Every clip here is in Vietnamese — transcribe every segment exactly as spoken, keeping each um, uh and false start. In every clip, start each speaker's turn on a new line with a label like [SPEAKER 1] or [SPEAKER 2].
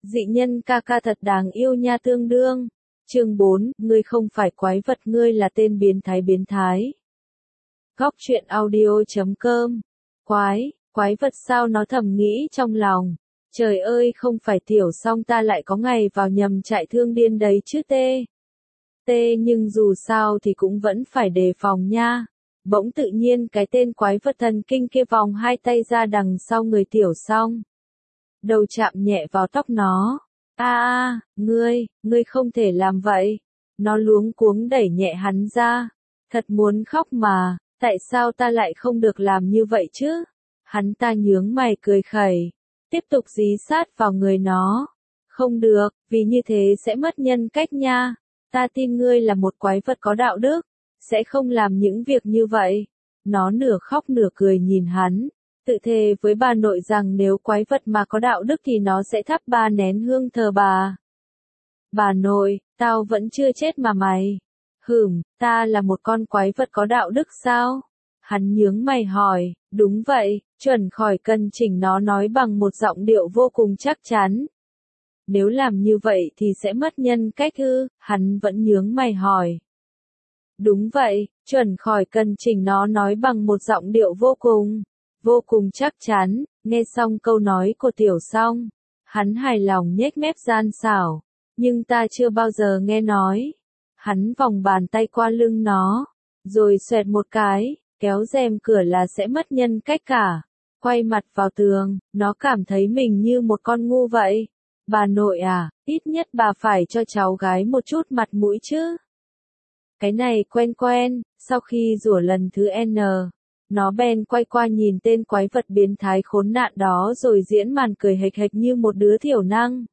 [SPEAKER 1] Dị nhân ca ca thật đáng yêu nha tương đương. Chương bốn, ngươi không phải quái vật, ngươi là tên biến thái biến thái. Góc truyện audio chấm com. Quái, quái vật sao, nó thầm nghĩ trong lòng. Trời ơi, không phải Tiểu Song ta lại có ngày vào nhầm trại thương điên đấy chứ tê. Tê nhưng dù sao thì cũng vẫn phải đề phòng nha. Bỗng tự nhiên cái tên quái vật thần kinh kia vòng hai tay ra đằng sau người Tiểu Song. Đầu chạm nhẹ vào tóc nó. A a, ngươi, ngươi không thể làm vậy. Nó luống cuống đẩy nhẹ hắn ra. Thật muốn khóc mà, tại sao ta lại không được làm như vậy chứ? Hắn ta nhướng mày cười khẩy, tiếp tục dí sát vào người nó. Không được, vì như thế sẽ mất nhân cách nha. Ta tin ngươi là một quái vật có đạo đức, sẽ không làm những việc như vậy. Nó nửa khóc nửa cười nhìn hắn. Tự thề với bà nội rằng nếu quái vật mà có đạo đức thì nó sẽ thắp ba nén hương thờ bà. Bà nội, tao vẫn chưa chết mà mày. Hửm, ta là một con quái vật có đạo đức sao? Hắn nhướng mày hỏi, đúng vậy, chuẩn khỏi cân chỉnh, nó nói bằng một giọng điệu vô cùng chắc chắn. Nếu làm như vậy thì sẽ mất nhân cách ư? Hắn vẫn nhướng mày hỏi. Đúng vậy, chuẩn khỏi cân chỉnh, nó nói bằng một giọng điệu vô cùng. Vô cùng chắc chắn. Nghe xong câu nói của Tiểu Song, hắn hài lòng nhếch mép gian xảo. Nhưng ta chưa bao giờ nghe nói. Hắn vòng bàn tay qua lưng nó, rồi xoẹt một cái, kéo rèm cửa là sẽ mất nhân cách cả. Quay mặt vào tường, nó cảm thấy mình như một con ngu vậy. Bà nội à, ít nhất bà phải cho cháu gái một chút mặt mũi chứ. Cái này quen quen. Sau khi rủa lần thứ N, nó bèn quay qua nhìn tên quái vật biến thái khốn nạn đó rồi diễn màn cười hệch hệch như một đứa thiểu năng.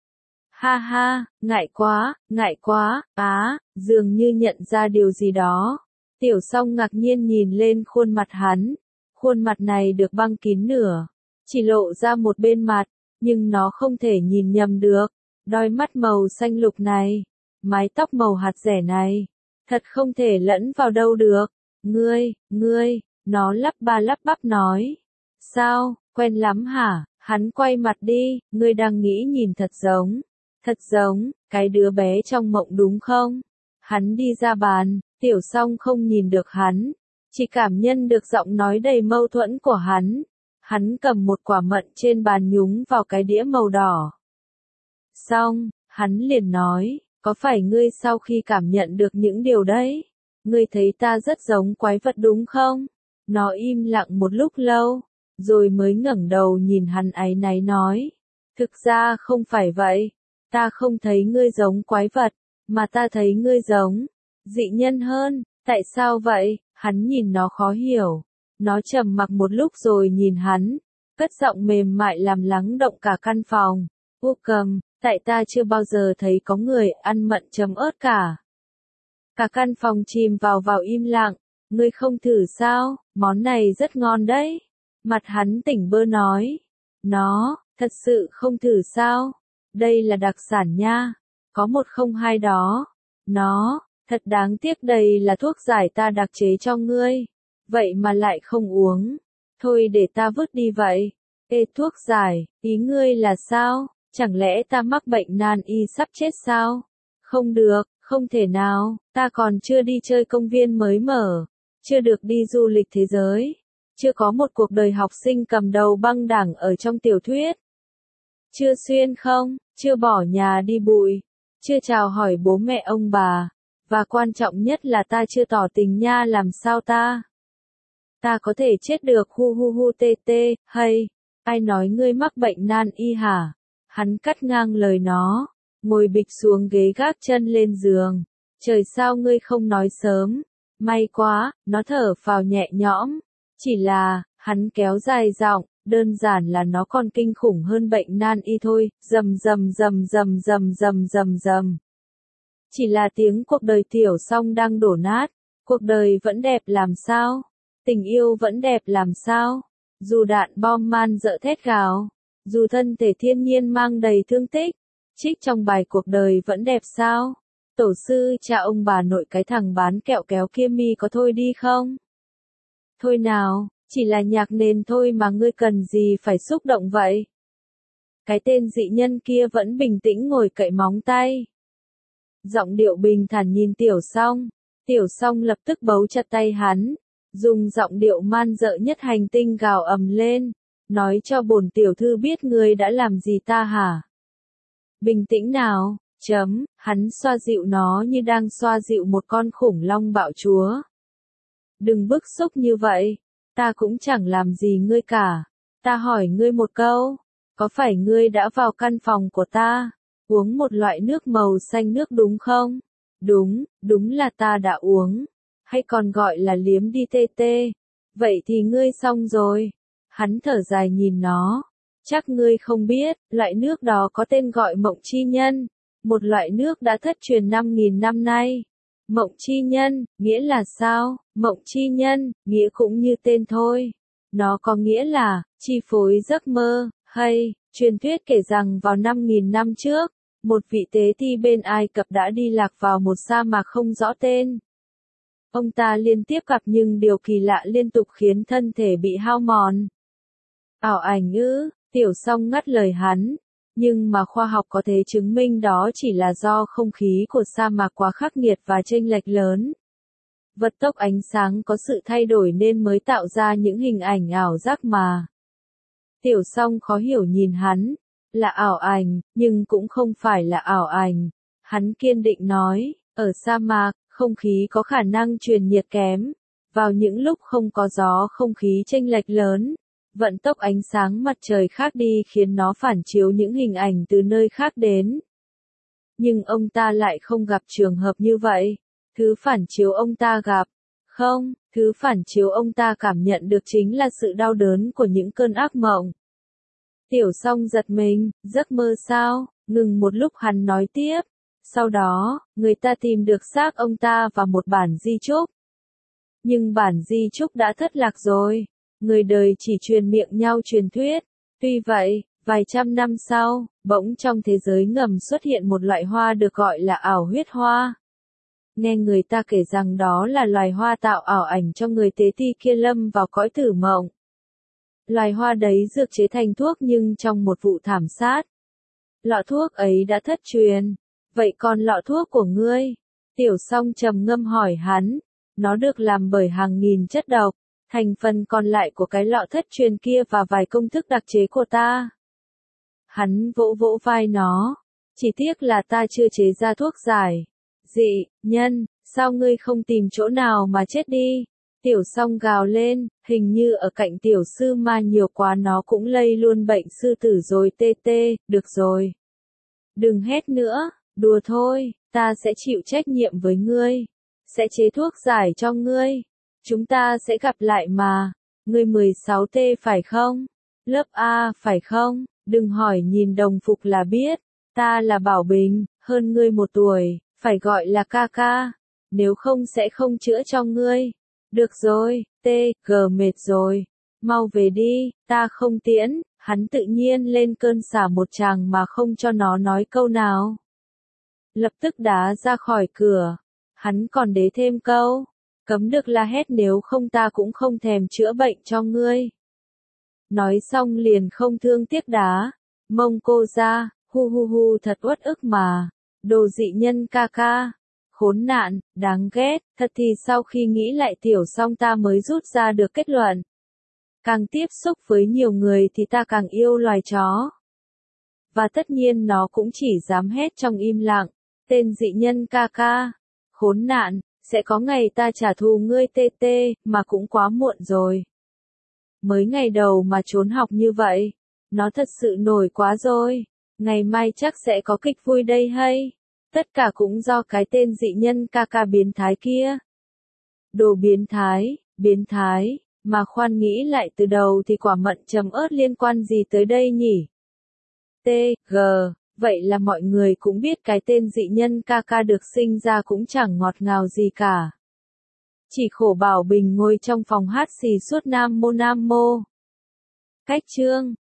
[SPEAKER 1] Ha ha, ngại quá, ngại quá, á, dường như nhận ra điều gì đó. Tiểu Song ngạc nhiên nhìn lên khuôn mặt hắn. Khuôn mặt này được băng kín nửa, chỉ lộ ra một bên mặt, nhưng nó không thể nhìn nhầm được. Đôi mắt màu xanh lục này, mái tóc màu hạt dẻ này, thật không thể lẫn vào đâu được. Ngươi, ngươi, nó lắp ba lắp bắp nói. Sao, quen lắm hả? Hắn quay mặt đi, ngươi đang nghĩ nhìn thật giống. Thật giống, cái đứa bé trong mộng đúng không? Hắn đi ra bàn, Tiểu Song không nhìn được hắn, chỉ cảm nhận được giọng nói đầy mâu thuẫn của hắn. Hắn cầm một quả mận trên bàn nhúng vào cái đĩa màu đỏ. Xong, hắn liền nói, có phải ngươi sau khi cảm nhận được những điều đấy, ngươi thấy ta rất giống quái vật đúng không? Nó im lặng một lúc lâu, rồi mới ngẩng đầu nhìn hắn áy náy nói, thực ra không phải vậy. Ta không thấy ngươi giống quái vật, mà ta thấy ngươi giống dị nhân hơn. Tại sao vậy? Hắn nhìn nó khó hiểu. Nó trầm mặc một lúc rồi nhìn hắn, cất giọng mềm mại làm lắng động cả căn phòng. U cầm, tại ta chưa bao giờ thấy có người ăn mận chấm ớt cả. Cả căn phòng chìm vào vào im lặng. Ngươi không thử sao? Món này rất ngon đấy. Mặt hắn tỉnh bơ nói. Nó, thật sự không thử sao? Đây là đặc sản nha. Có một không hai đó. Nó, thật đáng tiếc, đây là thuốc giải ta đặc chế cho ngươi. Vậy mà lại không uống. Thôi để ta vứt đi vậy. Ê, thuốc giải, ý ngươi là sao? Chẳng lẽ ta mắc bệnh nan y sắp chết sao? Không được, không thể nào. Ta còn chưa đi chơi công viên mới mở. Chưa được đi du lịch thế giới. Chưa có một cuộc đời học sinh cầm đầu băng đảng ở trong tiểu thuyết. Chưa xuyên không, chưa bỏ nhà đi bụi, chưa chào hỏi bố mẹ ông bà, và quan trọng nhất là ta chưa tỏ tình nha. Làm sao ta? Ta có thể chết được hu hu hu tê tê, hay, ai nói ngươi mắc bệnh nan y hả? Hắn cắt ngang lời nó, ngồi bịch xuống ghế gác chân lên giường. Trời, sao ngươi không nói sớm? May quá, nó thở phào nhẹ nhõm. Chỉ là, hắn kéo dài giọng, đơn giản là nó còn kinh khủng hơn bệnh nan y thôi. Rầm rầm rầm rầm rầm rầm rầm rầm. Chỉ là tiếng cuộc đời Tiểu Song đang đổ nát. Cuộc đời vẫn đẹp làm sao? Tình yêu vẫn đẹp làm sao? Dù đạn bom man dợ thét gào, dù thân thể thiên nhiên mang đầy thương tích, trích trong bài cuộc đời vẫn đẹp sao? Tổ sư cha ông bà nội cái thằng bán kẹo kéo kia, mi có thôi đi không? Thôi nào, chỉ là nhạc nền thôi mà ngươi cần gì phải xúc động vậy? Cái tên dị nhân kia vẫn bình tĩnh ngồi cậy móng tay. Giọng điệu bình thản nhìn Tiểu Song. Tiểu Song lập tức bấu chặt tay hắn, dùng giọng điệu man dợ nhất hành tinh gào ầm lên, nói cho bổn tiểu thư biết ngươi đã làm gì ta hả? Bình tĩnh nào, chấm, hắn xoa dịu nó như đang xoa dịu một con khủng long bạo chúa. Đừng bức xúc như vậy, ta cũng chẳng làm gì ngươi cả. Ta hỏi ngươi một câu, có phải ngươi đã vào căn phòng của ta, uống một loại nước màu xanh nước đúng không? Đúng, đúng là ta đã uống, hay còn gọi là liếm đi tê tê. Vậy thì ngươi xong rồi. Hắn thở dài nhìn nó. Chắc ngươi không biết, loại nước đó có tên gọi mộng chi nhân, một loại nước đã thất truyền năm nghìn năm nay. Mộng chi nhân, nghĩa là sao? Mộng chi nhân, nghĩa cũng như tên thôi. Nó có nghĩa là, chi phối giấc mơ, hay, truyền thuyết kể rằng vào năm nghìn năm trước, một vị tế thi bên Ai Cập đã đi lạc vào một sa mạc không rõ tên. Ông ta liên tiếp gặp những điều kỳ lạ liên tục khiến thân thể bị hao mòn. Ảo ảnh ư, Tiểu Song ngắt lời hắn. Nhưng mà khoa học có thể chứng minh đó chỉ là do không khí của sa mạc quá khắc nghiệt và chênh lệch lớn. Vận tốc ánh sáng có sự thay đổi nên mới tạo ra những hình ảnh ảo giác mà. Tiểu Song khó hiểu nhìn hắn. Là ảo ảnh, nhưng cũng không phải là ảo ảnh. Hắn kiên định nói, ở sa mạc, không khí có khả năng truyền nhiệt kém. Vào những lúc không có gió không khí chênh lệch lớn, vận tốc ánh sáng mặt trời khác đi khiến nó phản chiếu những hình ảnh từ nơi khác đến. Nhưng ông ta lại không gặp trường hợp như vậy. Thứ phản chiếu ông ta gặp, không, thứ phản chiếu ông ta cảm nhận được chính là sự đau đớn của những cơn ác mộng. Tiểu Song giật mình, giấc mơ sao? Ngừng một lúc hắn nói tiếp. Sau đó, người ta tìm được xác ông ta và một bản di chúc. Nhưng bản di chúc đã thất lạc rồi. Người đời chỉ truyền miệng nhau truyền thuyết. Tuy vậy, vài trăm năm sau, bỗng trong thế giới ngầm xuất hiện một loại hoa được gọi là ảo huyết hoa. Nghe người ta kể rằng đó là loài hoa tạo ảo ảnh cho người tế thi kia lâm vào cõi tử mộng. Loài hoa đấy dược chế thành thuốc nhưng trong một vụ thảm sát. Lọ thuốc ấy đã thất truyền. Vậy còn lọ thuốc của ngươi? Tiểu Song trầm ngâm hỏi hắn. Nó được làm bởi hàng nghìn chất độc. Thành phần còn lại của cái lọ thất truyền kia và vài công thức đặc chế của ta. Hắn vỗ vỗ vai nó. Chỉ tiếc là ta chưa chế ra thuốc giải. Dị, nhân, sao ngươi không tìm chỗ nào mà chết đi? Tiểu Song gào lên, hình như ở cạnh tiểu sư ma nhiều quá nó cũng lây luôn bệnh sư tử rồi tê tê, được rồi. Đừng hét nữa, đùa thôi, ta sẽ chịu trách nhiệm với ngươi. Sẽ chế thuốc giải cho ngươi. Chúng ta sẽ gặp lại mà. Ngươi mười sáu T phải không? Lớp A phải không? Đừng hỏi nhìn đồng phục là biết. Ta là Bảo Bình, hơn ngươi một tuổi, phải gọi là ca ca. Nếu không sẽ không chữa cho ngươi. Được rồi, T, G mệt rồi. Mau về đi, ta không tiễn. Hắn tự nhiên lên cơn xả một tràng mà không cho nó nói câu nào. Lập tức đá ra khỏi cửa. Hắn còn đế thêm câu. Cấm được la hét nếu không ta cũng không thèm chữa bệnh cho ngươi. Nói xong liền không thương tiếc đá. Mông cô ra, hu hu hu thật uất ức mà. Đồ dị nhân ca ca. Khốn nạn, đáng ghét, thật thì sau khi nghĩ lại Tiểu Song ta mới rút ra được kết luận. Càng tiếp xúc với nhiều người thì ta càng yêu loài chó. Và tất nhiên nó cũng chỉ dám hét trong im lặng. Tên dị nhân ca ca. Khốn nạn, sẽ có ngày ta trả thù ngươi tê tê, mà cũng quá muộn rồi. Mới ngày đầu mà trốn học như vậy. Nó thật sự nổi quá rồi. Ngày mai chắc sẽ có kịch vui đây hay. Tất cả cũng do cái tên dị nhân ca ca biến thái kia. Đồ biến thái, biến thái, mà khoan nghĩ lại từ đầu thì quả mận chấm ớt liên quan gì tới đây nhỉ? T, G, vậy là mọi người cũng biết cái tên dị nhân ca ca được sinh ra cũng chẳng ngọt ngào gì cả. Chỉ khổ Bảo Bình ngồi trong phòng hát xì suốt nam mô nam mô. Cách chương